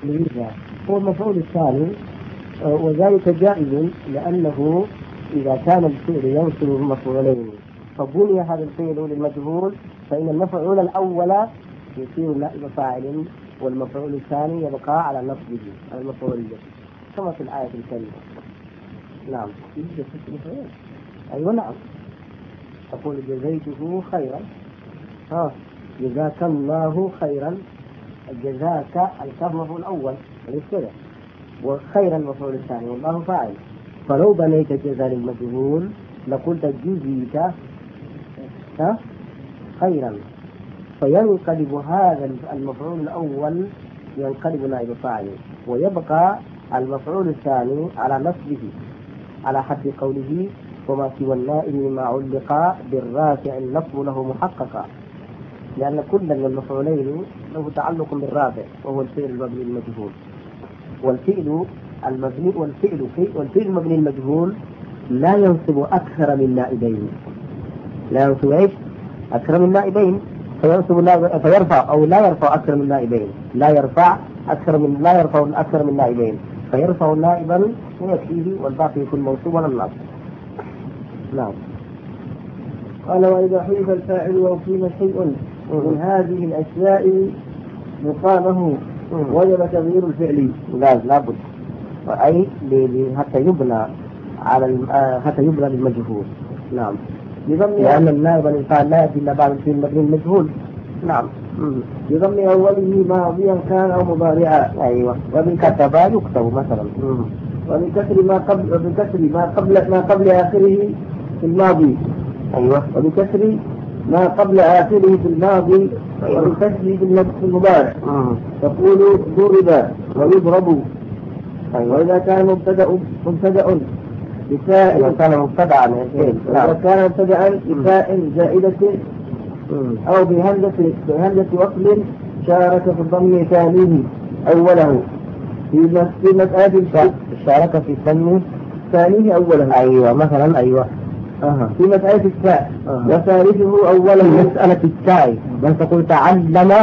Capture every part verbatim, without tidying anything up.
هو المفعول الثاني، وذلك جائز لأنه إذا كان الفعل ينصب مفعولين فبني هذا الفعل للمجهول فإن المفعول الأول يصير نائب فاعل والمفعول الثاني يبقى على نصبه على المفعولية كما في الآية الكريمة. نعم. أيوة نعم. تقول جزيته خيرا، ها جزاك الله خيرا، جزاك الكاف مفعول الأول ليس كذا، وخيرا المفعول الثاني والله فاعل. فلو بنيت جزاء للمجهول لقلت جزيت ها خيرا، فينقلب هذا المفعول الأول ينقلب نائب فاعل ويبقى المفعول الثاني على نصبه على حد قوله وما سوى النائب ما علق بالرافع النصب له محققا، لأن كل من المفعولين له تعلق بالرافع وهو الفعل المبني المجهول. والفعل المبني والفعل والفعل المبني المجهول لا ينصب أكثر من نائبين، لا ينصب إيش؟ أكثر من نائبين، فينصب فيرفع أو لا يرفع أكثر من نائبين، لا يرفع أكثر من لا يرفع أكثر من نائبين، فيرفع نائبا ويكفيه والباقي يكون منصوبا على النصب. نعم. قال وإذا حذف الفاعل وأقيم شيء من هذه الأشياء مقامه وجب تغيير الفعل. لا لابد، أي حتى يبنى على حتى يبنى للمجهول. نعم. لأن النائب الإنسان لا يأتي إلا بعد الفعل المبني المجهول. نعم. بضم أوله ماضيا كان أو مضارعا. أيوة. وبالكتب يكتب مثلا. وبكسر ما قبل وبكسر ما قبل ما قبل آخره في الماضي. أيوة. وبكسر ما قبل آخره في الماضي. أيوة. وبكسر في المضارع. تقول ضرب ويضرب. أيوة. وإذا كان مبتدأ مبتدأ بفاء إذا كان مبتدأ إذا كان مبتدأ بفاء زائدة أو بهمزة بهمزة وصل شارك في الضم ثانيه أوله في في مسألة شارك في الضم ثانيه أوله. أيوة مثلا. أيوة. أه. في مسألة التاء أه. وثالثه أوله. مسألة التاء بل تقول تعلم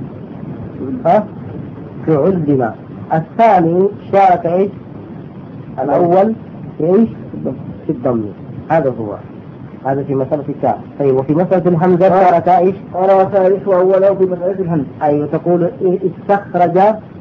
ها تعلم. الثاني شارك إيش؟ الأول إيش؟ في الضم. هذا هو، هذا في مسألة التاء. طيب وفي مسألة الهمزة شارك إيش؟ قال وثالثه أوله في مسألة الهمزة. أيوة تقول استخرج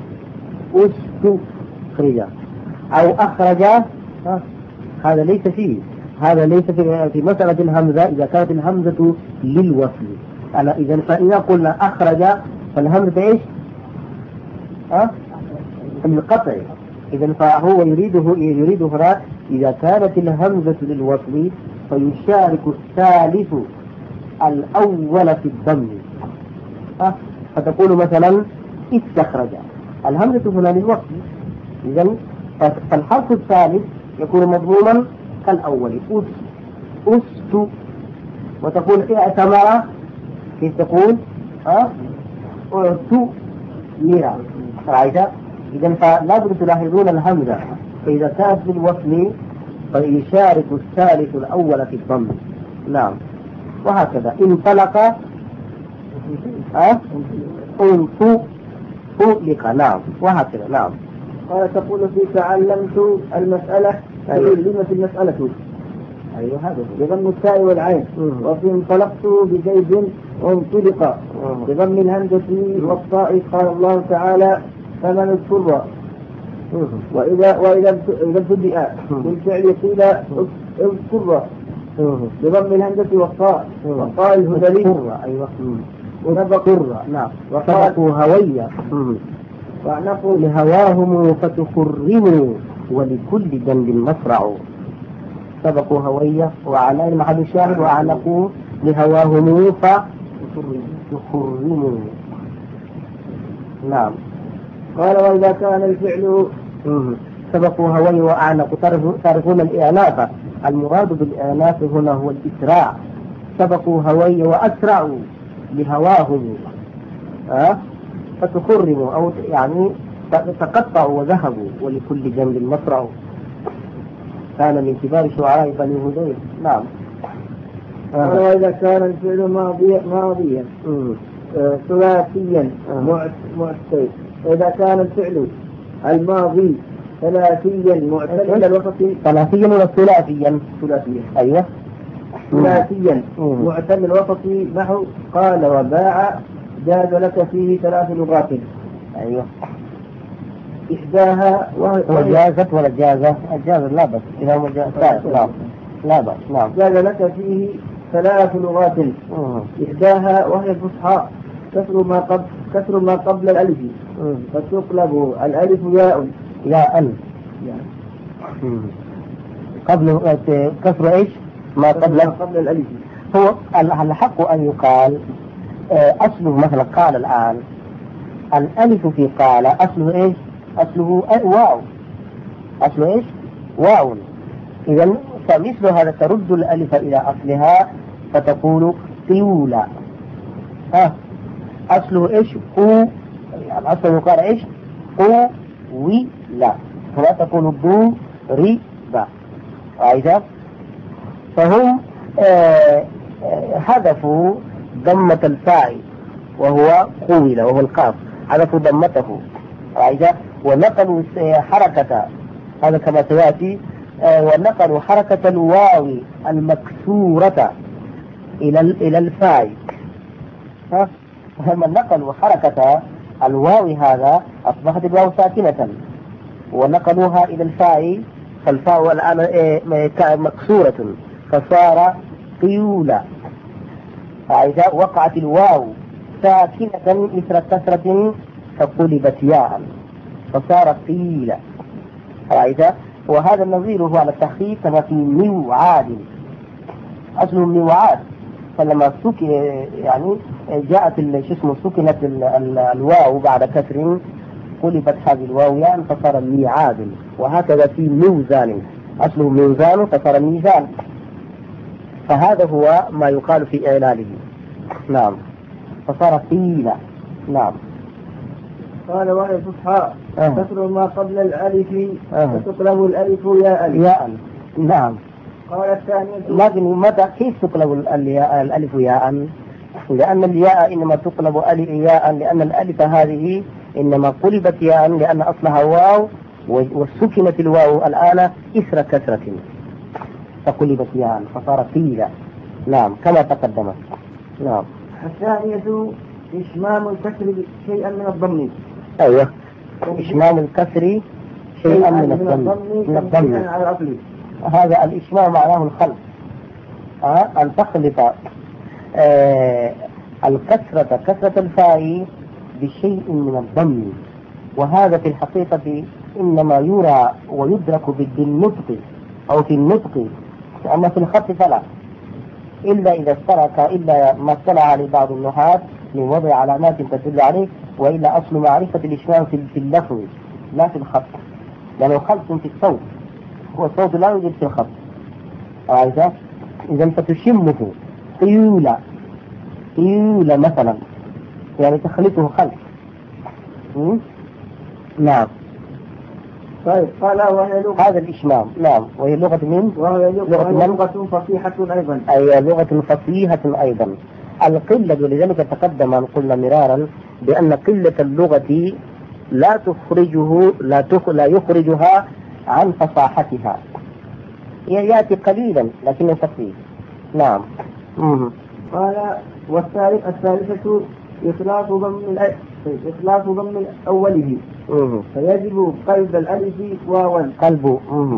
استخرج أو أخرج. ها هذا ليس فيه، هذا ليس في في مسألة الهمزة إذا كانت الهمزة للوصل. أنا إذا فإذا قلنا أخرج فالهمزة إيش؟ ها القطع. إذا فهو يريده يريد هنا إذا كانت الهمزة للوصل فيشارك الثالث الأول في الضم. ها فتقول مثلا استخرج، الهمزة هنا للوصل، إذا فالحرف الثالث يكون مضموما كالأول أس أست. وتقول اعتمر كيف تقول؟ ها أعت ميرا. رأيت؟ إذا فلا بد تلاحظون الهمزة فإذا كانت بالوصل فيشارك الثالث الأول في الضم. نعم. وهكذا انطلق ها انطلق. نعم. وهكذا. نعم. قال تقول في تعلمت المسألة تعلمت المسألة. أيوة هذا بضم التاء والعين. وفي انطلقت بزيد انطلق بضم الهمزة والطاء. قال الله تعالى فمن اضطر. وإذا وإذا إذا ابتدأ بالفعل قيل اضطر بضم الهمزة والطاء. والطاء الهذلي. أيوة. ونبقر. نعم. وسبقوا هوية وأعنقوا لهواهم فتخرموا ولكل جنب مصرع. سبقوا هوية وعلى المحل الشاهد وأعنقوا لهواهم فتخرموا. نعم. قال وإذا كان الفعل سبقوا هوية وأعنقوا. تعرفون الإعناف، المراد بالإعناف هنا هو الإسراع. سبقوا هوية وأسرعوا لهواهم أه؟ فتخرموا أو يعني تقطعوا وذهبوا ولكل جنب مصرع. كان من كبار شعراء بني هذيل. نعم. آه. وإذا كان الفعل ماضيا ماضيا ثلاثيا معتل إذا كان الفعل الماضي ثلاثيا معتل الوسط. ثلاثيا ولا ثلاثيا؟ ثلاثيا. أيوه ثلاثيا معتل الوسط نحو قال وباع جاز لك فيه ثلاث لغات. أيوه. إحداها وجازت ولا جازة؟ الجازة لا بس إذا هو جازة لا لا بس. نعم. جاز لك فيه ثلاث لغات. إحداها وهي الفصحى كسر ما قبل كسر ما قبل الألف فتقلب الألف ياء. ياء قبل كسر إيش؟ ما قبل قبل الألف. هو الحق أن يقال أصله مثلا قال الآن الألف في قال أصله إيش؟ أصله واو. أصله إيش؟ واو. إذا فمثل هذا ترد الألف إلى أصلها فتقول طيولا. ها أصله إيش؟ قو. يعني أصله قال إيش؟ قو وي لا فلا تقول بو ري با. أيضا فهم آه آه هدفوا ضمة الفاعل وهو قول وهو القاف هدفوا ضمته. أيضا ونقلوا حركة هذا كما سيأتي آه ونقلوا حركة الواو المكسورة إلى إلى الفاعل. ها هم نقلوا حركة الواو هذا أصبحت الواو ساكنة ونقلوها إلى الفاء فالفاء الآن مكسورة فصار قيولا. فإذا وقعت الواو ساكنة مثل كسرة فقلبت ياء فصار قيلا. فإذا وهذا النظير هو على التخفيف كما في موعاد أصله موعاد فلما سك يعني جاءت شو اسمه سكنت الواو بعد كسر قلبت هذه الواو يعني فصار ميعاد. وهكذا في ميزان أصله ميزان فصار ميزان. فهذا هو ما يقال في إعلاله. نعم فصار قيلة. نعم. قال وهي الفصحى كسر ما قبل الألف فتقلب الألف ياء. ياء. نعم. قال الثانية لكن متى كيف تقلب الألف ياء؟ لأن الياء إنما تقلب ألف ياء لأن الألف هذه إنما قلبت ياء لأن أصلها واو وسكنت الواو الآن إثر كسرة فقلبت ياء فصار قيلة. نعم كما تقدم. نعم. الثانية إشمام الكسر شيئا من الضم. أيوه إشمام الكسر شيئا من الضم من الضم على الأصل. هذا الإشمام معناه الخلط. أه؟ أن تخلط آه الكسرة كسرة الفاء بشيء من الضم وهذا في الحقيقة إنما يرى ويدرك بالنطق أو في النطق أما في الخط فلا إلا إذا اشترك إلا ما اطلع عليه بعض النحاة من وضع علامات تدل عليه وإلا أصل معرفة الإشمام في اللفظ لا في الخط لأنه خلط في الصوت هو الصوت لا يوجد في الخط. أعزاء إذا فتشمه قيولة قيولة مثلا يعني تخلطه خلط. نعم. طيب قال وهي لغة هذا الإشمام. نعم وهي لغة من؟ وهي لغة, لغة فصيحة أيضا. أي لغة فصيحة أيضا. القلة ولذلك تقدم أن قلنا مرارا بأن قلة اللغة لا تخرجه لا, تخ... لا يخرجها عن فصاحتها يأتي قليلا لكنه فصيح. نعم. مم. قال والثالث الثالثة إخلاص ضم إخلاص ضم أوله فيجب قلب الألف واوا. قلب.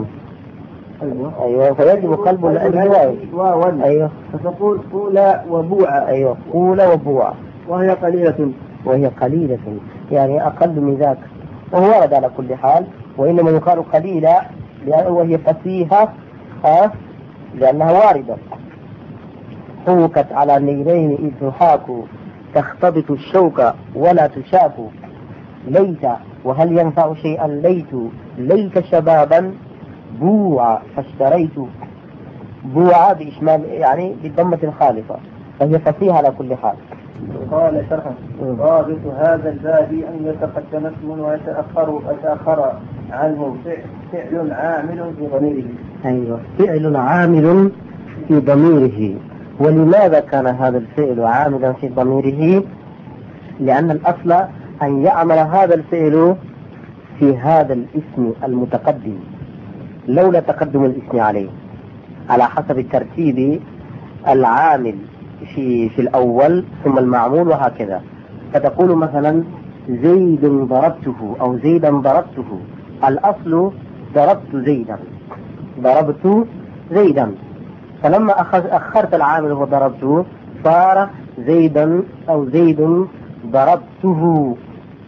أيوه فيجب قلب الألف واوا. أيوه فتقول قولا وبوعا. أيوه قولا وبوعا وهي قليلة وهي قليلة يعني أقل من ذاك وهو ورد على كل حال وإنما يقال قليلة وهي فصيحة لأنها واردة. حوكت على نيرين إذ تحاك تختبط الشوك ولا تشاك ليت وهل ينفع شيئا ليت ليت شبابا بوع فاشتريت. بوع بإشمام يعني بالضمة الخالصة فهي فصيحة على كل حال. قال شرحا ضابط هذا الباب أن يتقدم اسم ويتأخر يتأخر عنه فعل عامل في ضميره. أيوه فعل عامل في ضميره. ولماذا كان هذا الفعل عاملا في ضميره؟ لأن الأصل أن يعمل هذا الفعل في هذا الاسم المتقدم لولا تقدم الاسم عليه على حسب الترتيب العامل في في الأول ثم المعمول وهكذا. فتقول مثلا زيد ضربته أو زيدا ضربته، الأصل ضربت زيدا ضربت زيدا، فلما أخرت العامل وضربته صار زيدا أو زيد ضربته.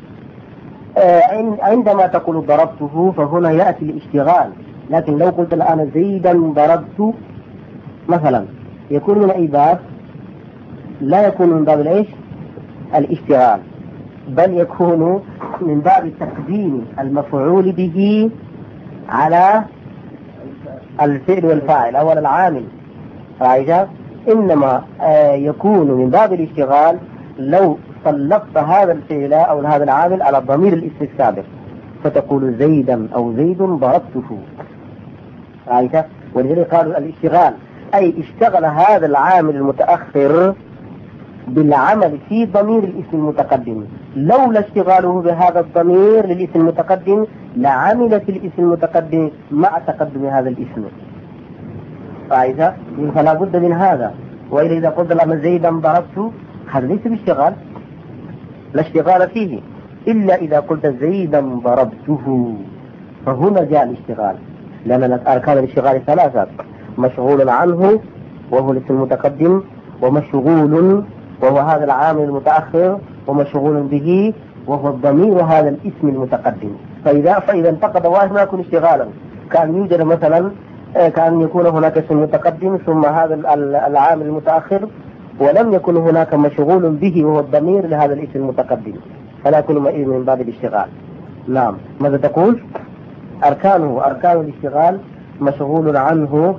عندما تقول ضربته فهنا يأتي الاشتغال، لكن لو قلت الآن زيدا ضربت مثلا يكون من أي باب؟ لا يكون من باب الإيش؟ الاشتغال، بل يكون من باب تقديم المفعول به على الفعل والفاعل أو العامل. فإذا إنما يكون من باب الاشتغال لو سلطت هذا الفعل أو هذا العامل على ضمير الاسم السابق، فتقول زيدا أو زيد ضربته. رأيت؟ ولذلك قالوا الاشتغال أي اشتغل هذا العامل المتأخر بالعمل في ضمير الاسم المتقدم، لولا اشتغاله بهذا الضمير للاسم المتقدم لعمل في الاسم المتقدم مع تقدم هذا الاسم. رأيت؟ فلا بد من هذا. وإذا إذا قلت لما زيدا ضربته هذا ليس باشتغال، لا اشتغال فيه إلا إذا قلت زيدا ضربته، فهنا جاء الاشتغال، لأن أركان الاشتغال ثلاثة: مشغول عنه وهو الاسم المتقدم، ومشغول وهو هذا العامل المتأخر، ومشغول به وهو الضمير وهذا الاسم المتقدم. فإذا فإذا انتقد واحد ما يكون اشتغالا، كان يوجد مثلا كان يكون هناك اسم متقدم ثم هذا العامل المتأخر ولم يكن هناك مشغول به وهو الضمير لهذا الاسم المتقدم، فلا يكون من باب الاشتغال. نعم. ماذا تقول؟ أركانه أركان الاشتغال مشغول عنه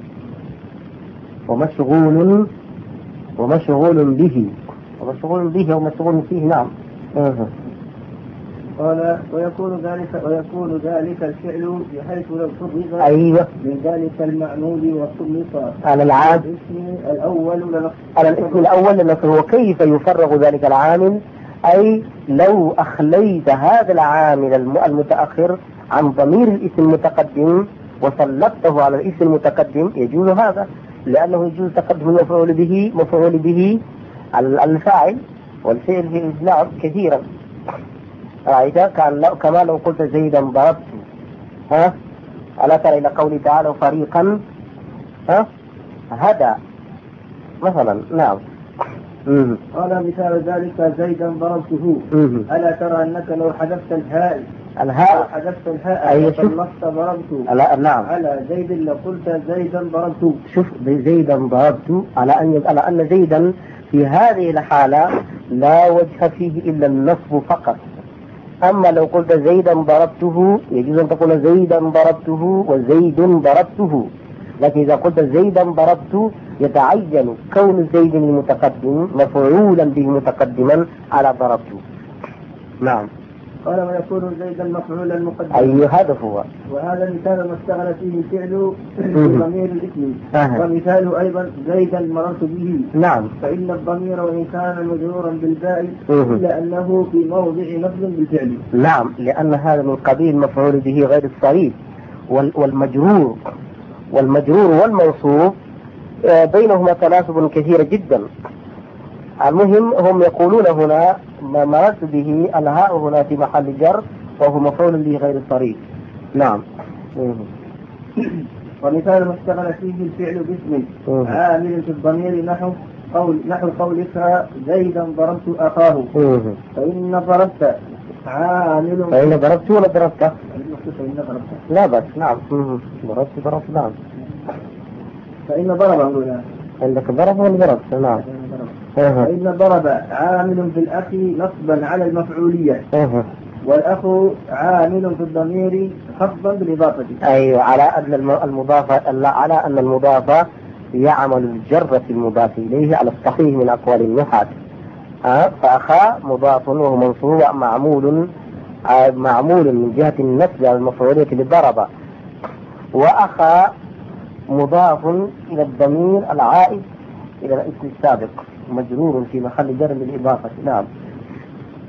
ومشغول ومشغول به ومشغول به ومشغول فيه. نعم. أه. قال ويكون ذلك ويكون ذلك الفعل بحيث لو فرغ أيوة من ذلك المعمول وسلط على العام الاسم الأول لنص على الاسم الأول لنص. وكيف يفرغ ذلك العامل؟ أي لو أخليت هذا العامل المتأخر عن ضمير الاسم المتقدم وسلطته على الاسم المتقدم يجوز هذا، لأنه يجوز تقدم المفعول به مفعول به على الفاعل والفعل في نعم كثيرا. رأيت؟ كان لو كما لو قلت زيدا ضربت، ها ألا ترى إلى قوله تعالى فريقا ها هدى مثلا. نعم. قال مثال ذلك زيدا ضربته. ألا ترى أنك لو حذفت الهاء الهاء حذفت الهاء أي وطلقت ضربته نعم على زيد لقلت زيدا ضربته. شوف زيدا ضربته على أن على أن زيدا في هذه الحالة لا وجه فيه إلا النصب فقط. أما لو قلت زيدا ضربته يجوز أن تقول زيدا ضربته وزيد ضربته، لكن إذا قلت زيدا ضربت يتعين كون زيد المتقدم مفعولا به متقدما على ضربته. نعم. قال ويكون زيدا مفعولا مقدما. أي هذا هو. وهذا مثال ما اشتغل فيه الفعل بضمير الاسم. أه. ومثاله أيضا زيدا مررت به. نعم. فإن الضمير وإن كان مجرورا بالباء إلا أنه في موضع نصب بالفعل. نعم، لأن هذا من قبيل مفعول به غير الصريح. والمجرور والمجرور والموصوف بينهما تناسب كثير جدا. المهم هم يقولون هنا ما مررت به الهاء هنا في محل جر وهو مفعول به غير الصريح. نعم. ومثال ما اشتغل فيه الفعل باسم عامل في الضمير نحو قول نحو قولك زيدا ضربت أخاه. فإن ضربت عامل فإن ضربت ولا ضربت؟ فإن ضربت لا بس. نعم. ضربت ضربت. نعم. فإن ضرب هنا عندك ضرب ولا ضربت؟ نعم. فإن ضرب عامل في الأخ نصبا على المفعولية، والأخ عامل في الضمير خفضا بالإضافة. أيوة، على أن المضافة على أن المضافة يعمل الجر في المضاف إليه على الصحيح من أقوال النحاة. أه؟ فأخا مضاف وهو منصوب معمول معمول من جهة النسب على المفعولية للضرب، وأخا مضاف إلى الضمير العائد إلى الاسم السابق مجرور في محل جر بالإضافة. نعم.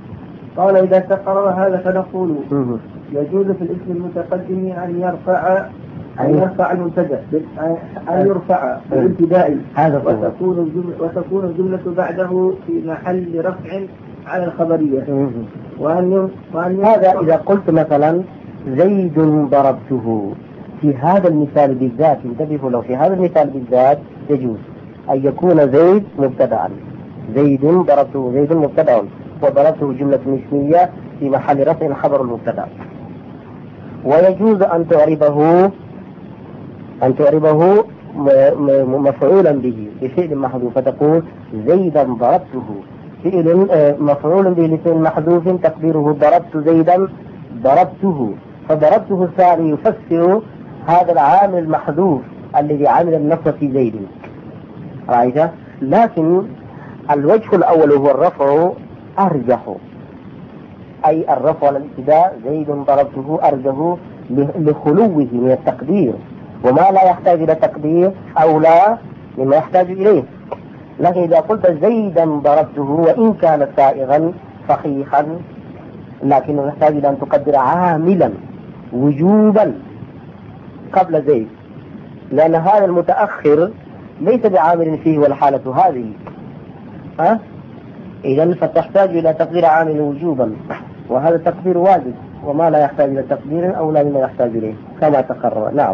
قال إذا تقرر هذا فنقول يجوز في الاسم المتقدم أن يرفع أن يرفع المبتدأ أن يرفع بالابتداء وتكون الجملة وتكون الجملة بعده في محل رفع على الخبرية. وأن وأن هذا إذا قلت مثلا زيد ضربته، في هذا المثال بالذات انتبهوا، لو في هذا المثال بالذات يجوز أن يكون زيد مبتدأ، زيد ضربته، زيد مبتدأ وضربته جملة اسمية في محل رفع خبر المبتدأ. ويجوز أن تعربه أن تعربه مفعولا به بفعل محذوف، فتقول زيدا ضربته، فعل مفعول به لفعل محذوف تقديره ضربت زيدا ضربته، فضربته الثاني يفسر هذا العامل المحذوف الذي عمل النصب في زيد، رأيت؟ لكن الوجه الأول هو الرفع أرجح، أي الرفع على الابتداء زيد ضربته أرجح لخلوه من التقدير، وما لا يحتاج إلى تقدير أولى مما يحتاج إليه. لكن إذا قلت زيدا ضربته وإن كان سائغا فخيخا، لكنه يحتاج إلى أن تقدر عاملا وجوبا قبل زيد، لأن هذا المتأخر ليس بعامل فيه والحالة هذه، ها؟ إذن فتحتاج إلى تقدير عامل وجوبا، وهذا التقدير واجب، وما لا يحتاج إلى تقدير أولى مما يحتاج إليه كما تقرر. نعم.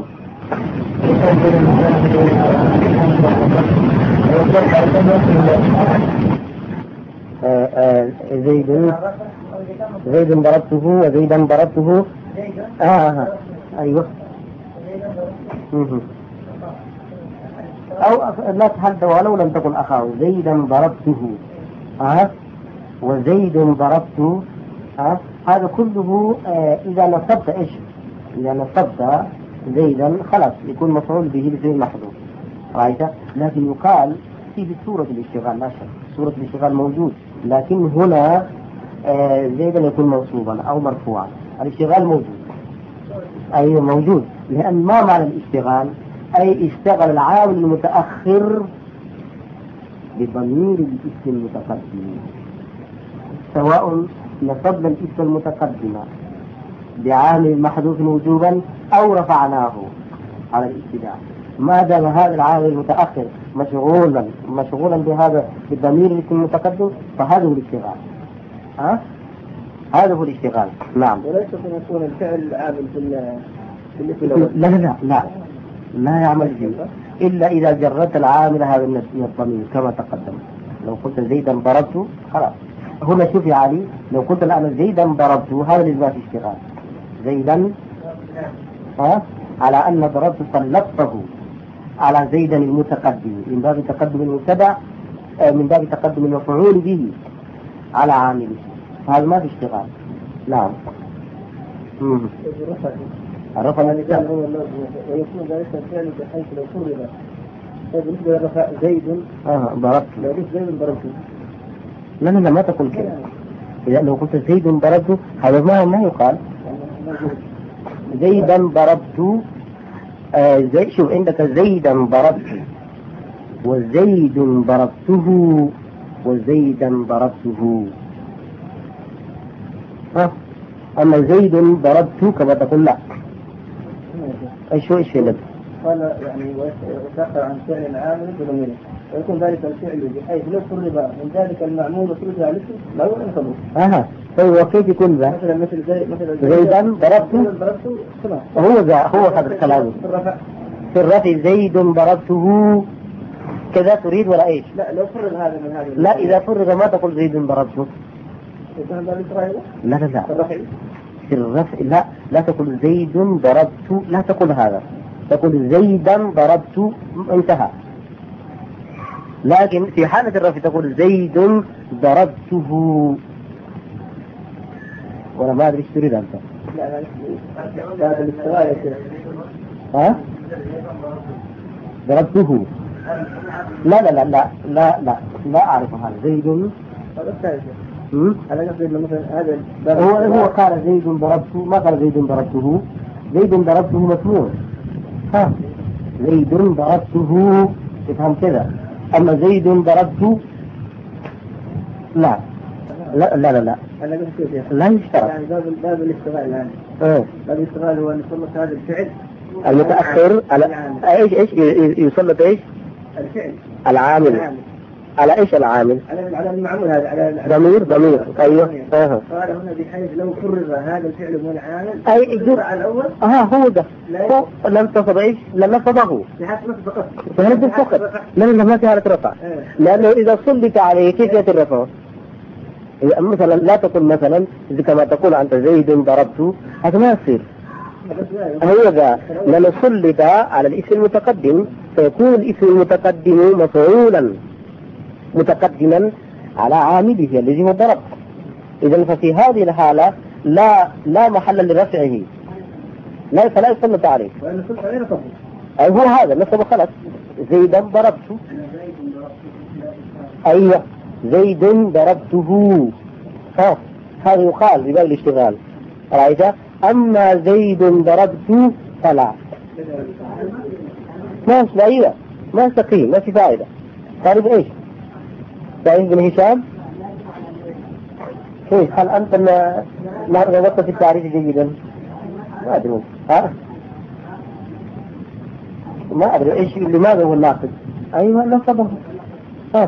آه آه زيد زيد ضربته وزيدا ضربته آه, آه أيوه أو لا تحدث ولو لم تكن أخاه، زيدا ضربته آه وزيد ضربته آه هذا كله آه إذا نصبت إيش؟ إذا نصبت زيدا خلاص يكون مفعول به لفعل محذوف، رأيت؟ لكن يقال في سورة الاشتغال لا شك، سورة الاشتغال موجود، لكن هنا آه زيدا يكون منصوبا أو مرفوعا، الاشتغال موجود، أي موجود، لأن ما معنى الاشتغال؟ أي اشتغل العامل المتأخر بضمير الاسم المتقدم، سواء نصبنا الاسم المتقدم بعامل محذوف وجوبا أو رفعناه على الابتداء، ما دام هذا العامل المتأخر مشغولا مشغولا بهذا بالضمير الاسم المتقدم فهذا هو الاشتغال، ها؟ هذا هو الاشتغال. نعم. وليس أن يكون الفعل عامل في الاسم الأول. لا لا لا لا يعمل فيه إلا إذا جردت العامل هذا من الضمير كما تقدم. لو قلت زيدا ضربته خلاص. هنا شوف يا علي، لو قلت الآن زيدا ضربته هذا لازم في اشتغال زيدا، ها؟ على أن ضربت سلطته على زيدا المتقدم من باب تقدم المبتدأ، من باب تقدم المفعول به على عامله، هذا ما في اشتغال. نعم. الرفع النزال هو اللفظ ويكون ذلك الفعل بحيث لو فرغ بالنسبة للرفع زيد اه ضربت، لو قلت زيد ضربته لا لا ما تقول كده، إذا لو قلت زيد ضربته هذا ما ما يقال زيدا ضربت. آه زي شوف عندك زيدا ضربت وزيد ضربته وزيدا ضربته، ها؟ أما زيد ضربته كما تقول لا. ايش هو ايش في لك؟ قال يعني ويتأخر عن فعل عامل بضميره، ويكون ذلك الفعل بحيث لو فرغ من ذلك المعمول وفرغ على الاسم لا ينقض. اها طيب وكيف يكون ذا؟ مثلا مثل زي مثل زيدا ضربته ضربته خلاص هو ذا هو هذا الكلام في الرفع في الرفع زيد ضربته كذا تريد ولا ايش؟ لا لو فرغ هذا من هذا لا إذا فرغ ما تقول زيد ضربته. لا لا لا في الرفع لا لا تقول زيد ضربت، لا تقول هذا، تقول زيدا ضربت انتهى. لكن في حالة الرفع تقول زيد ضربته، ولا ما أدري ايش تريد أنت؟ لا هذا الاستغاية ها؟ ضربته لا لا لا لا لا لا لا أعرف هذا زيد هذا الثالث. أنا قصدي مثلا هذا هو هو قال زيد ضربته، ما قال زيد ضربته، زيد ضربته مسموع، ها زيد ضربته افهم كذا، أما زيد ضربته لا لا لا لا لا أنا قلت كيف لا يشترط. يعني باب باب الاشتغال الآن. إيه. باب الاشتغال هو أن يسلط هذا الفعل المتأخر على ايش ايش يسلط ايش؟ الفعل العامل. العامل. على ايش العامل؟ على على المعمول هذا على ضمير ضمير ايوه. اه قال هنا بحيث لو فرغ هذا الفعل من العامل اي يجوز على الاول اه هو ده هو لم تصب ايش؟ لم نصبه بحسب فقط فهذا فقط لأنه ما في حالة رفع. لأنه إذا سلط عليه كيف يأتي الرفع؟ مثلا لا تقول مثلا إذا كما تقول أنت زيد ضربته هذا ما يصير. هو ذا لأنه سلط على الاسم المتقدم فيكون الاسم المتقدم مفعولا متقدما على عامله الذي هو ضرب. إذا ففي هذه الحالة لا لا محل لرفعه لا فلا يسلط عليه. أي هو هذا نصب خلص زيدا ضربته. أيوة زيد ضربته ها هذا يقال بباب الاشتغال رأيت. أما زيد ضربته فلا ما أيوة ما استقيم ما في فائدة. تعرف إيش؟ تعرف بن هشام؟ كيف هل أنت ما ما ربطت في التعريف جيدا؟ ما أدري ها ما أدري إيش لماذا هو الناقد. أيوة نصبه ها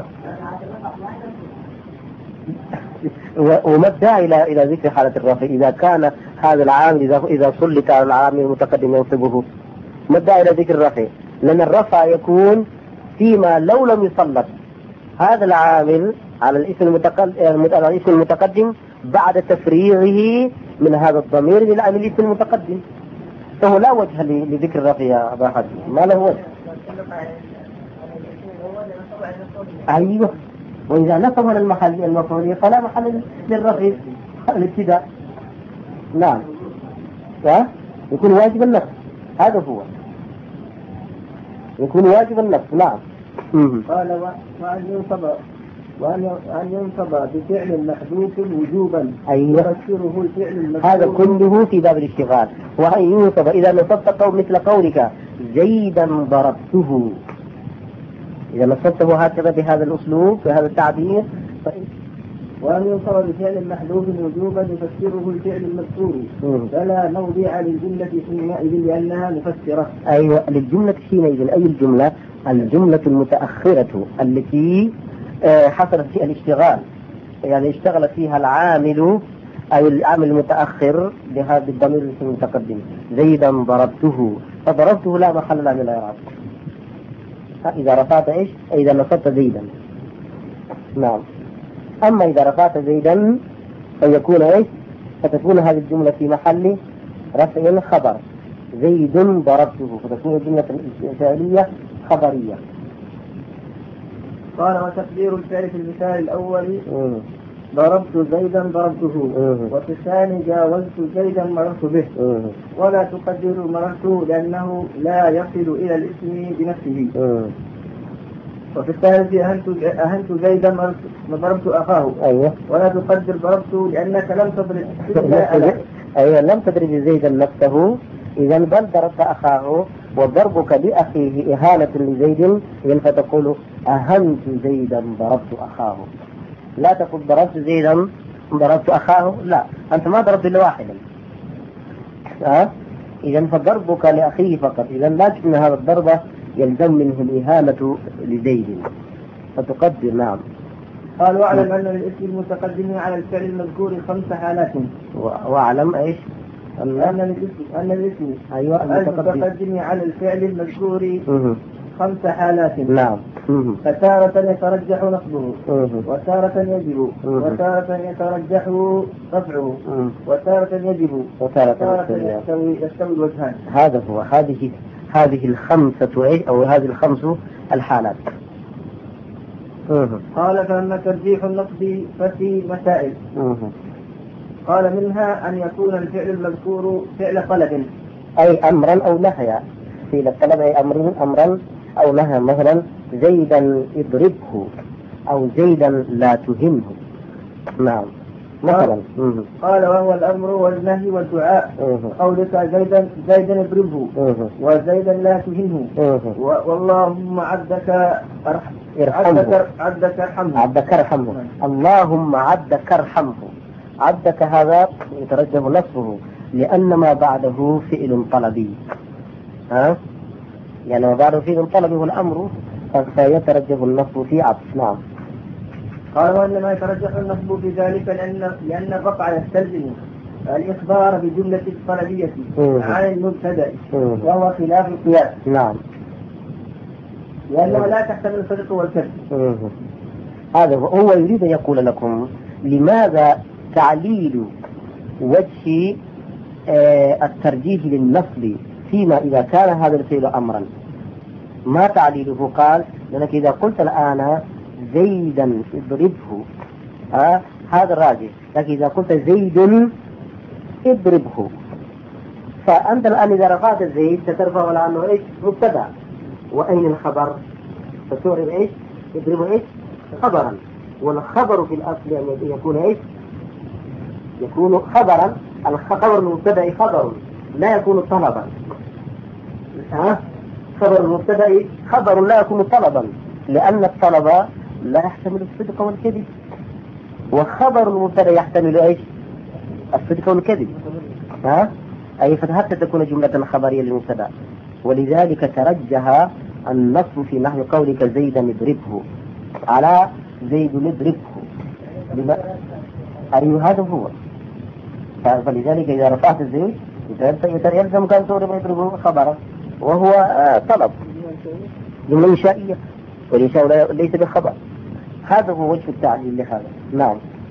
وما الداعي إلى إلى ذكر حالة الرفع إذا كان هذا العامل إذا إذا سلط على العامل المتقدم ينصبه. ما الداعي إلى ذكر الرفع؟ لأن الرفع يكون فيما لو لم يسلط هذا العامل على الاسم المتقدم على الاسم المتقدم بعد تفريغه من هذا الضمير إلى الاسم المتقدم فهو لا وجه لذكر الرفع يا أبا حد ما له وجه. أيوه وإذا نصب للمحل المفعول فلا محل للرفع الابتداء. نعم يكون واجب النصب هذا هو يكون واجب النصب. نعم قال وأن ينصب وأن ينصب بفعل محذوف وجوبا يفسره الفعل المذكور. هذا كله في باب الاشتغال. وأن ينصب إذا نصبت قول مثل قولك زيدا ضربته إذا نصبته هكذا بهذا الأسلوب بهذا التعبير فإن وأن ينصب بفعل محذوف وجوبا يفسره الفعل المذكور فلا موضع للجملة حينئذ لأنها مفسرة. أيوة للجملة حينئذ أي الجملة الجملة المتأخرة التي حصلت فيها الاشتغال يعني اشتغل فيها العامل أو العامل المتأخر بهذا الضمير المتقدم زيدا ضربته فضربته لا محل له من الإعراب إذا رفعت إيش؟ إذا نصبت زيدا. نعم. أما إذا رفعت زيدا فيكون إيش؟ فتكون هذه الجملة في محل رفع خبر زيد ضربته فتكون الجملة الفعلية خبرية. قال وتقدير الفعل في المثال الأول ضربت زيدا ضربته وفي الثاني جاوزت زيدا مررت به ولا تقدر مررت لأنه لا يصل إلى الاسم بنفسه. وفي الثالث أهنت, أهنت زيدا ضربت أخاه أيوة. ولا تقدر ضربت لأنك لم تضرب أيوة لم تضرب زيدا نفسه إذا بل ضربت أخاه وضربك لأخيه إهانة لزيد إذن فتقول أهنت زيدا ضربت أخاه لا تقول ضربت زيدا ضربت أخاه لا أنت ما ضربت إلا واحدا أه؟ إذن فضربك لأخيه فقط إذن لا تكون هذا الضربة يلزم منه الإهانة لزيد فتقدر. نعم. قال واعلم أن الاسم المتقدم على الفعل المذكور خمس حالات. واعلم إيش؟ أن الاسم أن الاسم أيوة المتقدم على الفعل المذكور خمس حالات. نعم. فتارة يترجح نصبه وتارة يجب وتارة يترجح رفعه وتارة يجب وتارة يستوي يستوي الوجهان. هذا هو هذه هذه الخمسة أو هذه الخمس الحالات. قال فأما ترجيح النصب ففي مسائل. قال منها أن يكون الفعل المذكور فعل طلب أي أمرا أو نهيا فعل الطلب أي أمر أمرا أو نهيا مثلا زيدا اضربه أو زيدا لا تهمه. نعم مثلا. قال وهو الأمر والنهي والدعاء قولك زيدا زيدا اضربه وزيدا لا تهمه واللهم عبدك ارحمه. عبدك ارحمه. عبدك ارحمه. اللهم عبدك ارحمه. عبدك هذا يترجح لفظه لأن ما بعده فعل طلبي. ها؟ يعني ما بعده فعل طلبي والأمر فيترجح اللفظ في عبد. نعم. قال وإنما يترجح النصب في ذلك لأن لأن الرفع يستلزم الإخبار بجملة الطلبية عن المبتدأ وهو خلاف القياس. نعم. لأنه لا تحتمل الصدق والكذب. هذا هو يريد أن يقول لكم لماذا تعليل وجه آه الترجيح للنصب فيما إذا كان هذا الفعل أمرا. ما تعليله؟ قال لأنك إذا قلت الآن زيدا اضربه آه هذا راجح، لكن إذا قلت زيد اضربه فأنت الآن إذا رفعت زيد سترفع عنه إيش؟ مبتدأ. وأين الخبر؟ فتعرف إيش؟ اضربه إيش؟ خبرا. والخبر في الأصل أن يكون إيش؟ يكون خبرا. الخبر المبتدأ خبر لا يكون طلبا. ها؟ خبر المبتدأ خبر لا يكون طلبا لأن الطلب لا يحتمل الصدق والكذب، وخبر المبتدأ يحتمل إيش؟ الصدق والكذب. ها؟ أي حتى تكون جملة خبرية للمبتدأ. ولذلك ترجح النص في نحو قولك زيدا اضربه على زيد اضربه. أيوه هذا هو. فلذلك إذا رفعت الزيد يلزم كان تضربه خبرا وهو آه طلب جملة إنشائية، والإنشاء ليس بالخبر. هذا هو وجه التعليل لهذا. نعم.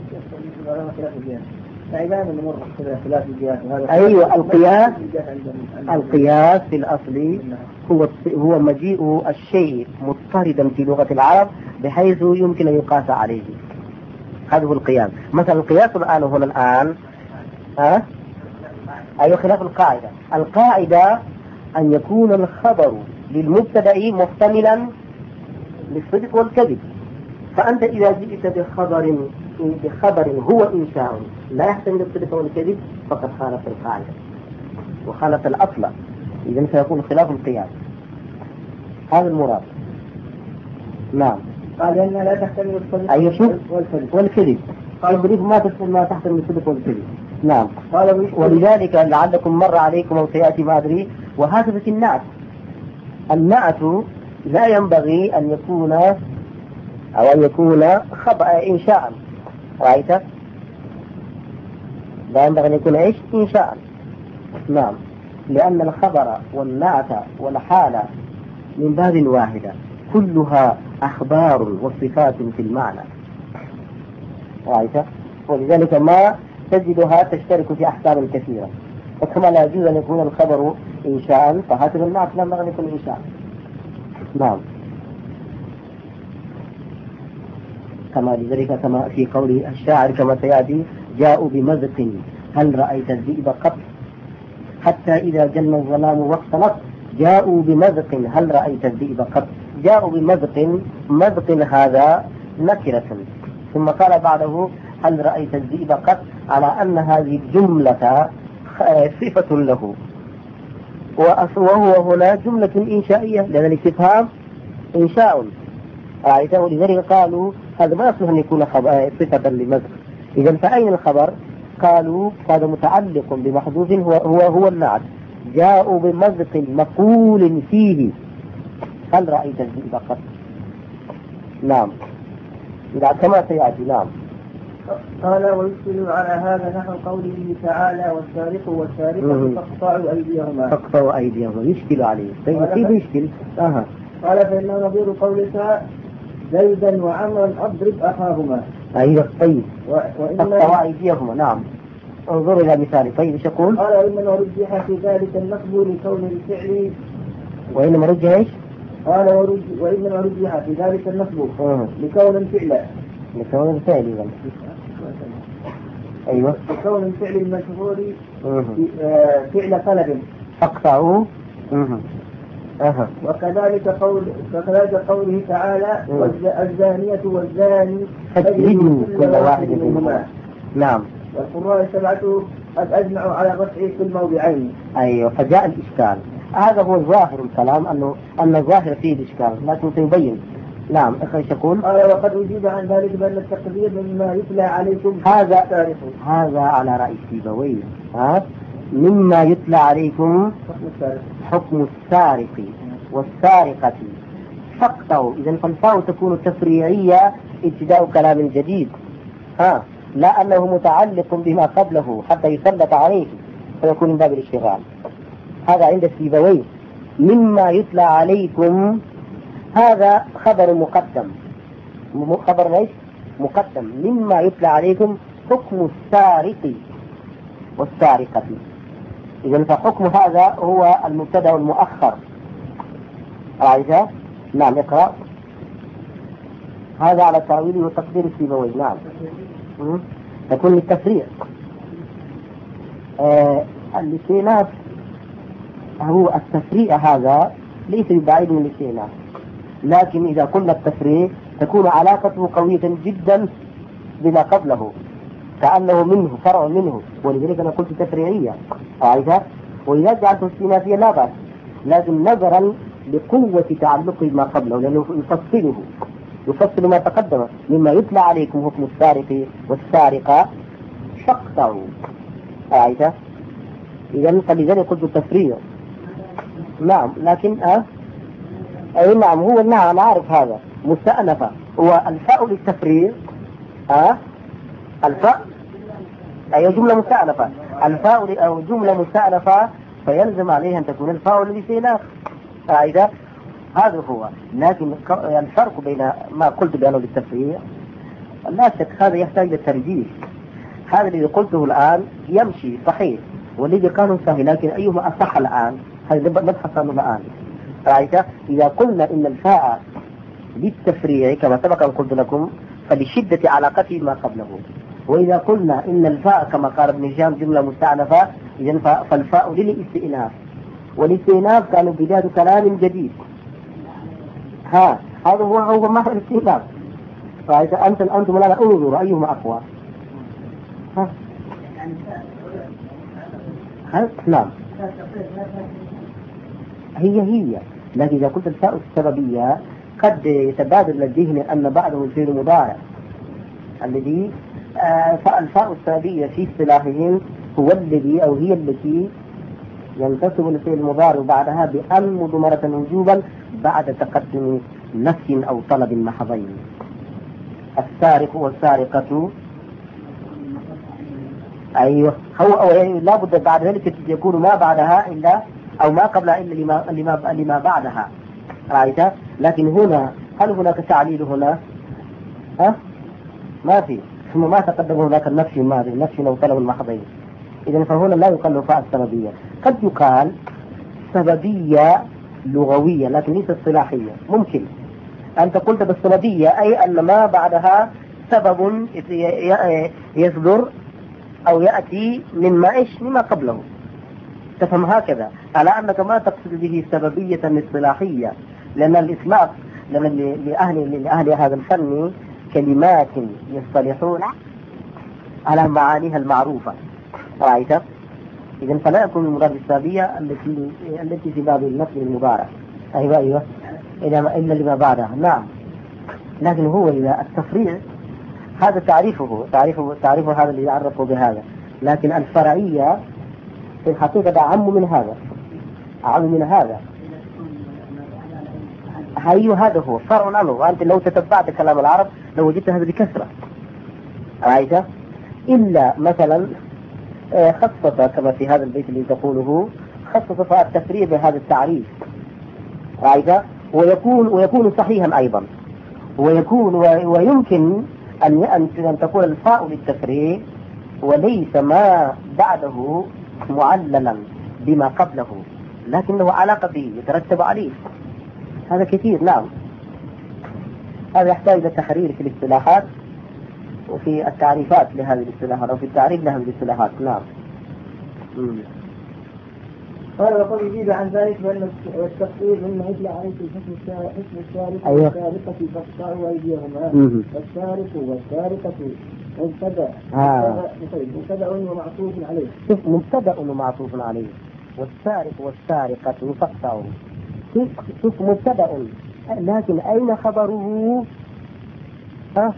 أيوة القياس. القياس في الأصل هو هو مجيء الشيء مضطردا في لغة العرب بحيث يمكن أن يقاس عليه. هذا هو القياس. مثلا القياس الآن هنا الآن ها؟ أيوة خلاف القاعدة. القاعدة أن يكون الخبر للمبتدأ محتملا للصدق والكذب. فأنت إذا جئت بخبر بخبر هو إنشاء لا يحتمل الصدق والكذب فقد خالف القاعدة وخالف الأصل، إذن سيكون خلاف القياس. هذا المراد. نعم. قال لأنها لا تحتمل الصدق والكذب والكذب. يضرب ما تحتمل ما تحتمل الصدق والكذب. نعم. ولذلك لعلكم مر عليكم أو سيأتي ما أدري. وهكذا في النعت. النعت لا ينبغي أن يكون أو أن يكون خبأ إنشاء. رأيت؟ لا ينبغي أن يكون إيش؟ إنشاء. نعم. لأن الخبر والنعت والحالة من باب واحدة كلها أخبار وصفات في المعنى. رأيت؟ ولذلك ما تجدها تشترك في أحكام كثيرة. وكما لا يجوز أن يكون الخبر إنشاء فهكذا النعت لا ينبغي أن يكون إنشاء. نعم. كما لذلك كما في قول الشاعر كما سيأتي جاءوا بمزق هل رأيت الذئب قط حتى إذا جن الظلام واختلط جاءوا بمزق هل رأيت الذئب قط. جاءوا بمزق. مزق هذا نكرة ثم قال بعده هل رأيت الذئب قط على أن هذه الجملة صفة له وهو هنا جملة إنشائية لأن الاستفهام إنشاء. ولذلك قالوا هذا ما يصلح أن يكون صفة لمزق. إذا فأين الخبر؟ قالوا هذا متعلق بمحذوف هو هو, هو النعت. جاءوا بمزق مقول فيه هل رأيت الذئب قط. نعم. كما سيأتي. نعم. قال ويشكل على هذا نحو قوله تعالى والسارق والسارقة فاقطعوا أيديهما. فاقطعوا أيديهما يشكل عليه. طيب كيف يشكل؟ أها. قال فإنه نظير قولك زيدا وعمرا أضرب أخاهما. أيوة. طيب فاقطعوا أيديهما. نعم. انظروا إلى مثال. طيب ايش يقول؟ قال وإنما رجح في ذلك النصب لكون الفعل. وإنما رجح ايش؟ قال وإنما رجح في ذلك النصب لكون الفعل لكون الفعل إذن. أيوة. لكون الفعل المشهور فعل طلب فاقطعوا. أها. وكذلك قول وكذلك قوله تعالى الزانية والزاني فاجلدوا كل واحد منهما. نعم. والقراء السبعة قد أجمعوا على رفعه في الموضعين. أيوة. فجاء الإشكال. هذا هو ظاهر الكلام أنه أن الظاهر فيه الإشكال لكن سيبين نعم ايش يقول؟ قال وقد أجيب عن ذلك بأن التقدير مما يتلى عليكم هذا هذا على رأي سيبويه، ها مما يتلى عليكم حكم السارق والسارقة فقطعوا. إذا فالفاء تكون تفريعية ابتداء كلام جديد، ها لا أنه متعلق بما قبله حتى يسلط عليه فيكون من باب الاشتغال. هذا عند سيبويه. مما يتلى عليكم هذا خبر مقدم، خبر ليش مقدم. مما يتلى عليكم حكم السارق والسارقة. إذن فحكم هذا هو المبتدأ المؤخر. رأيت؟ نعم اقرأ. هذا على تأويله وتقدير السيبوي. نعم تكون للتفريع. آه الاستئناف هو التفريع، هذا ليس ببعيد من الاستئناف، لكن إذا قلنا التفريع تكون علاقته قوية جدا بما قبله كأنه منه فرع منه، ولذلك أنا قلت تفريعية. رأيت؟ وإذا جعلته استئنافيا لا بأس، لكن نظرا لقوة تعلقه بما قبله لأنه يفصله يفصل ما تقدم. مما يتلى عليكم حكم السارق والسارقة فاقطعوا. رأيت؟ إذا فلذلك قلت التفريع. نعم لكن أه أي نعم هو نعم عارف هذا مستأنفة. هو الفاء للتفريع أه الفاء أي جملة مستأنفة. الفاء أو جملة مستأنفة فيلزم عليها أن تكون الفاء للاستئناف. فإذا هذا هو، لكن الفرق بين ما قلت بأنه للتفريع لا شك هذا يحتاج للترجيح. هذا الذي قلته الآن يمشي صحيح والذي قالوا سهل، لكن أيهما أصح الآن هذا نبحث عنه الآن. رأيت؟ إذا قلنا إن الفاء للتفريع كما سبق أن قلت لكم فلشدة علاقته ما قبله، وإذا قلنا إن الفاء كما قال ابن هشام جملة مستأنفة إذن فالفاء للاستئناف، والاستئناف كان بداية كلام جديد. ها هذا هو هو محور الاستئناف. فإذا أنت أنتم الآن انظروا أيهما أقوى. ها ها نعم هي هي، لكن إذا قلت الفاء السببية قد يتبادل للذهن أن بعده الفعل المضارع الذي آه فالفاء السببية في اصطلاحهم هو الذي أو هي التي ينتسب للفعل المضارع بعدها بأن مضمرة وجوبا بعد تقدم نفي أو طلب محضين. السارق والسارقة أيوه هو أو يعني لا بد بعد ذلك يكون ما بعدها إلا أو ما قبلها إلا لما لما لما بعدها. رأيت؟ لكن هنا هل هناك تعليل هنا؟ ها؟ ما في، ثم ما تقدم هناك النفي الماضي نفي أو طلب المحضين. إذا فهنا لا يقال فاء السببية، قد يقال سببية لغوية لكن ليس اصطلاحية. ممكن أنت قلت بالسببية أي أن ما بعدها سبب يصدر أو يأتي مما إيش مما قبله، تفهم هكذا على أنك ما تقصد به سببية اصطلاحية، لأن الإطلاق لأن لأهل لأهل هذا الفن كلمات يصطلحون على معانيها المعروفة. رأيت؟ إذن فلا يكون المراد السببية التي التي في باب النفي المضارع أيوة أيوة إلا لما بعدها. نعم لكن هو إذا التفريع هذا تعريفه تعريفه تعريفه هذا اللي يعرفه بهذا، لكن الفرعية في الحقيقة أعم من هذا أعم من هذا. أيوة هذا هو فرع عنه. وأنت لو تتبعت كلام العرب لو وجدت هذا بكثرة. رأيت؟ إلا مثلا خصص كما في هذا البيت اللي تقوله خصص التفريع بهذا التعريف. رأيت؟ ويكون ويكون صحيحا أيضا، ويكون ويمكن أن أن تكون الفاء للتفريع وليس ما بعده معللا بما قبله لكنه علاقة به يترتب عليه. هذا كثير. نعم هذا يحتاج إلى تحرير في الاصطلاحات وفي التعريفات لهذه الاصطلاحات أو في التعريف لهذه الاصطلاحات. نعم. قال وقد يجيب عن ذلك بأن التفسير مما يتلى عليه حكم السارق والسارقة فاقطعوا أيديهما. السارق والسارقة مبتدأ مبتدأ ومعطوف عليه. مبتدأ ومعطوف عليه والسارق والسارقة فاقطعوا. شوف مبتدأ لكن أين خبره؟ ها؟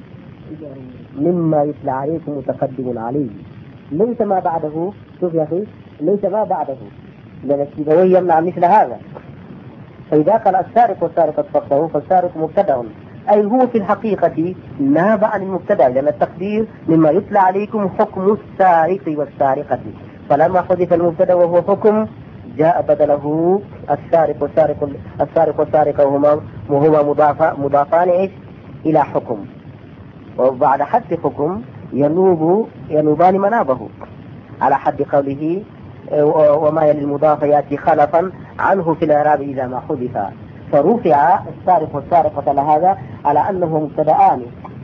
مما يتلى عليكم متقدم عليه، ليس ما بعده. شوف يا أخي، ليس ما بعده، لأن السيبوي يمنع مثل هذا. فإذا قال السارق والسارقة فاقطعوا، فالسارق مبتدأ، أي هو في الحقيقة ناب عن المبتدأ، لأن التقدير مما يتلى عليكم حكم السارق والسارقة، فلما حذف المبتدأ وهو حكم جاء بدله السارق والسارق السارق والسارقة وهما وهما مضاف مضافان إيش إلى حكم، وبعد حذف حكم ينوب ينوبان منابه، على حد قوله وما يلي المضاف يأتي خلفا عنه في الإعراب إذا ما حذف، فرفع السارق والسارقة لهذا على أنه مبتدآن،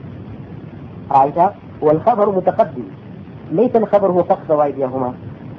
رأيت؟ والخبر متقدم، ليس الخبر هو فقط أيديهما،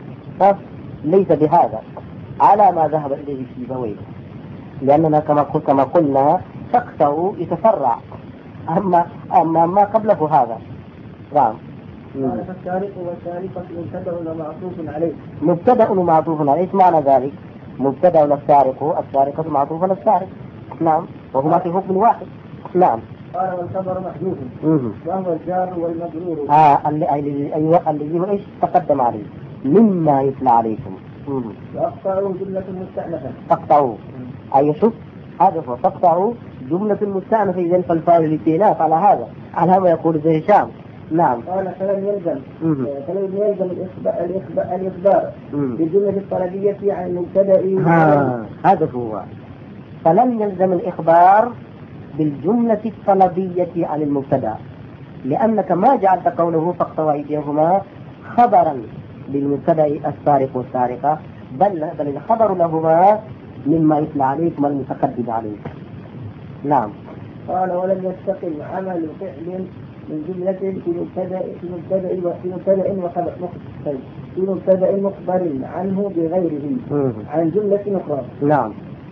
ليس بهذا على ما ذهب إليه السيبوي، لأننا كما قلت كما قلنا فقطه يتفرع، أما أما ما قبله هذا. نعم. قال فالسارق والسارقة مبتدأ ومعطوف عليه. مبتدأ ومعطوف عليه، ايش معنى ذلك؟ مبتدأ السارق، السارقة معطوف على السارق. نعم، وهما في حكم واحد. نعم. قال والخبر محذوف وهو الجار والمجرور. اه اللي ايوه اللي هو ايش تقدم عليه مما يتلى عليكم. واقطعوا جملة مستأنفة. تقطعوا اي شوف هذا هو تقطعوا جملة مستأنفة، اذا فالفاعل الاستئناف على هذا على ما يقول ابن هشام. نعم. قال فلم يلزم فلم يلزم الإخبار, الإخبار, الإخبار بالجملة الطلبية عن المبتدأ. هذا هو، فلم يلزم الإخبار بالجملة الطلبية عن المبتدأ، لأنك ما جعلت قوله فاقطعوا أيديهما خبرا للمبتدأ السارق والسارقة، بل بل الخبر لهما مما يتلى عليكم المتقدم عليك. نعم. قال ولم يستقل عمل فعل من جملة في مبتدأ في مبتدأ وفي مبتدأ وخبر في مبتدأ مخبر عنه بغيره عن جملة أخرى. نعم.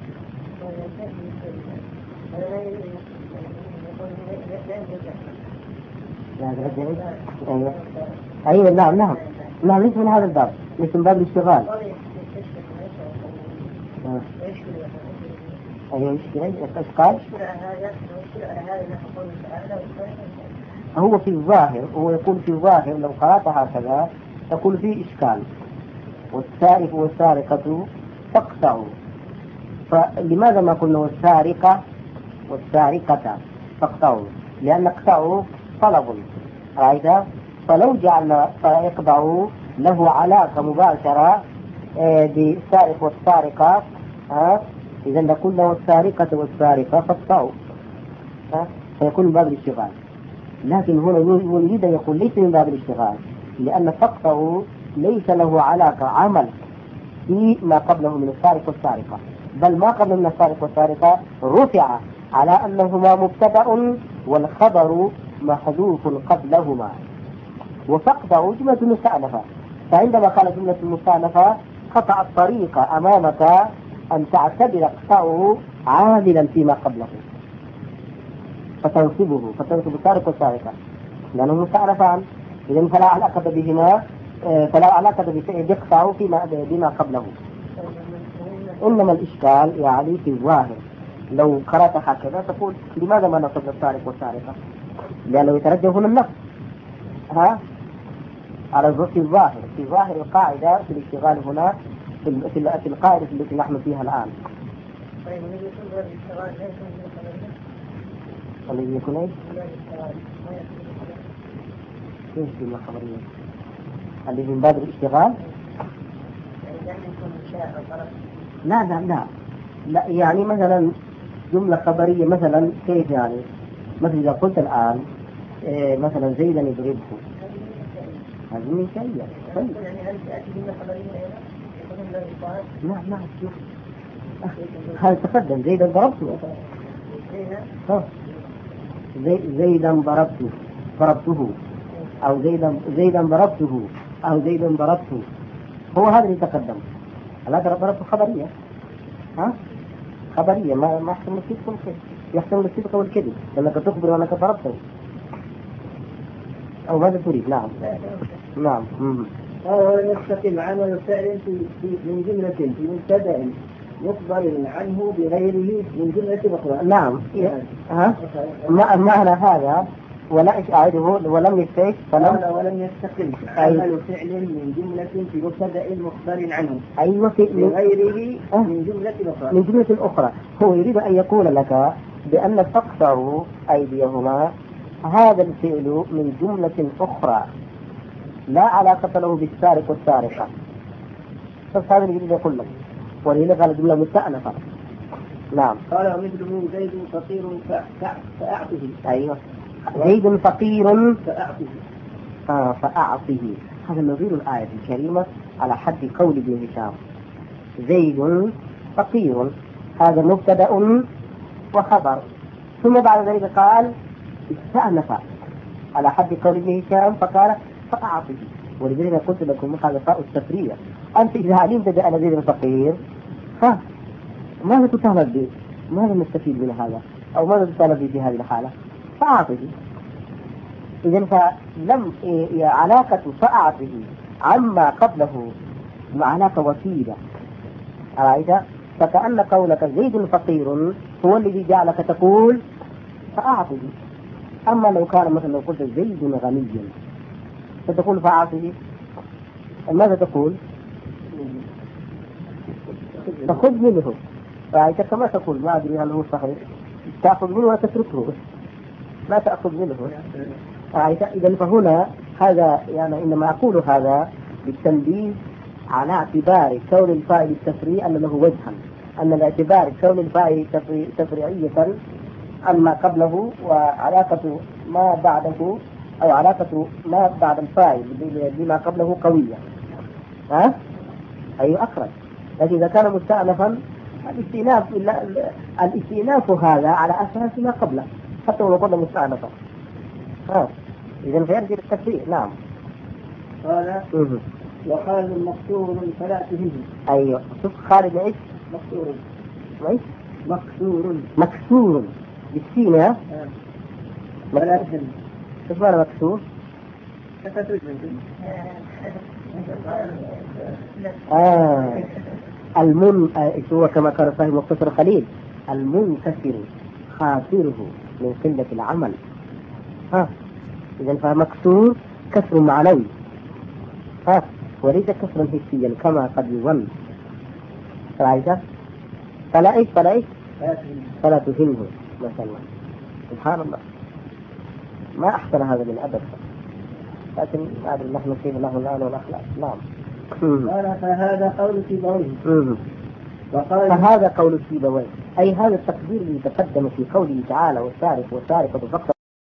أيوة. أيوة. نعم نعم نعم ليس من هذا الباب، ليس من باب الاشتغال. أيوة إيش قال؟ هو في الظاهر هو يقول في الظاهر لو قرأت هكذا تقول فيه إشكال، والسارق والسارقة تقطعوا، فلماذا ما قلنا والسارقة والسارقة تقطعوا؟ لأن اقطعوا طلب، رأيت؟ فلو جعلنا فيقطعوا له علاقة مباشرة بالسارق والسارقة، إذا نقول له السارقة والسارقة فاقطعوا، فيكون باب الاشتغال. لكن هنا يريد أن يقول ليس من باب الاشتغال، لأن فقطه ليس له علاقة عمل فيما قبله من السارق والسارقة، بل ما قبل من السارق والسارقة رفع على أنهما مبتدأ والخبر محذوف قبلهما، وفقطه جملة مستأنفة، فعندما قال جملة مستأنفة قطع الطريق أمامك أن تعتبر اقطعه عاملا فيما قبله، فتنصبه فتنصب السارق والسارقة لأنه مستأنفان، إذن فلا علاقة بهما، فلا علاقة بقطعه فيما بما قبله. إنما الإشكال يعني في الظاهر، لو قرأت هكذا تقول لماذا ما نصب السارق والسارقة؟ لأنه يترجح هنا النص ها على في الظاهر في ظاهر القاعدة في الاشتغال هنا في في القاعدة التي نحن فيها الآن. الذي يكون ايش؟ ايش جملة خبرية؟ الذي من باب الاشتغال؟ لا لا لا لا يعني مثلا جملة خبرية مثلا كيف يعني؟ مثلا إذا قلت الآن إيه مثلا زيدا يضربه، هذه من شيء طيب. لا لا شوف هذا تقدم زيدا ضربته، زي زيدا ضربته ضربته أو زيدا زيدا ضربته أو زيدا ضربته، هو هذا اللي تقدم. هذا ضربته خبرية، ها خبرية ما ما يحتمل الصدق والكذب، يحتمل الصدق والكذب لأنك تخبر أنك ضربته أو ماذا تريد؟ نعم نعم. قال ولم يستقل عمل فعل في من جملة في مبتدأ مخبر عنه بغيره من جملة أخرى. نعم. ها؟ معنى هذا ولا أعيده ولم يستيق فلم ولم يستقل عمل فعل من جملة في مبتدأ مخبر عنه أيوة في بغيره من جملة أخرى من جملة أخرى. هو يريد أن يقول لك بأن فقطعوا أيديهما هذا الفعل من جملة أخرى لا علاقة له بالسارق والسارقة. بس هذا اللي يريد يقول لك، ولذلك قال جملة مستأنفة. نعم. قال ومثله زيد فقير فأعطه. أيوة زيد فقير فأعطه. آه فأعطه. هذا نظير الآية الكريمة على حد قول ابن هشام. زيد فقير هذا مبتدأ وخبر، ثم بعد ذلك قال استأنف على حد قول ابن هشام فقال فأعطه. ولذلك قلت لكم هذا فاء التفريع. أنت إذا علمت بأن زيد فقير ها ماذا تطالب به؟ ماذا نستفيد من هذا؟ أو ماذا تطالب به في هذه الحالة؟ فأعطه. إذن فلم علاقة فأعطه عما قبله علاقة وسيلة. رأيت؟ فكأن قولك زيد فقير هو الذي جعلك تقول فأعطه. أما لو كان مثلا لو قلت زيد غني فتقول فأعطه، ماذا تقول؟ تأخذ منه. رأيت؟ كما تقول ما أدري هل هو صحيح، تأخذ منه وتتركه، لا تأخذ منه. إذن فهنا هذا يعني إنما أقول هذا بالتنبيه على اعتبار كون الفاعل التفريع أن له وجها، أن الاعتبار كون الفاعل تفريعية أما قبله وعلاقة ما بعده أو علاقة ما بعد الفاعل بما قبله قوية. ها؟ أي أخرج. لكن إذا كان مستأنفا الاستئناف الاستئناف هذا على أساس ما قبله حتى لو قلنا مستأنفا. ها؟ إذا فيرجع التفريع. نعم. قال وخالد مكسور فلا تهمه. أيوه. شوف خالد إيش؟ مكسور. إيش؟ مكسور. مكسور بالسين. ها؟ فلا تهمه. شوف ماذا مكسور؟ آه المن هو كما قال صاحب مختصر خليل المنكسر خاسره من قلة العمل. ها إذا فمكسور كسر معنوي ها وليس كسرا حسيا كما قد يظن. رأيت؟ فلا إيش فلا إيش فلا تهمه مثلا. سبحان الله ما أحسن هذا من أدب، لكن هذا نحن كيف له الآن والأخلاق. نعم. قال فهذا قول سيبويه. فهذا قول سيبويه أي هذا التقدير اللي تقدم في قوله تعالى والسارق والسارقة فاقطعوا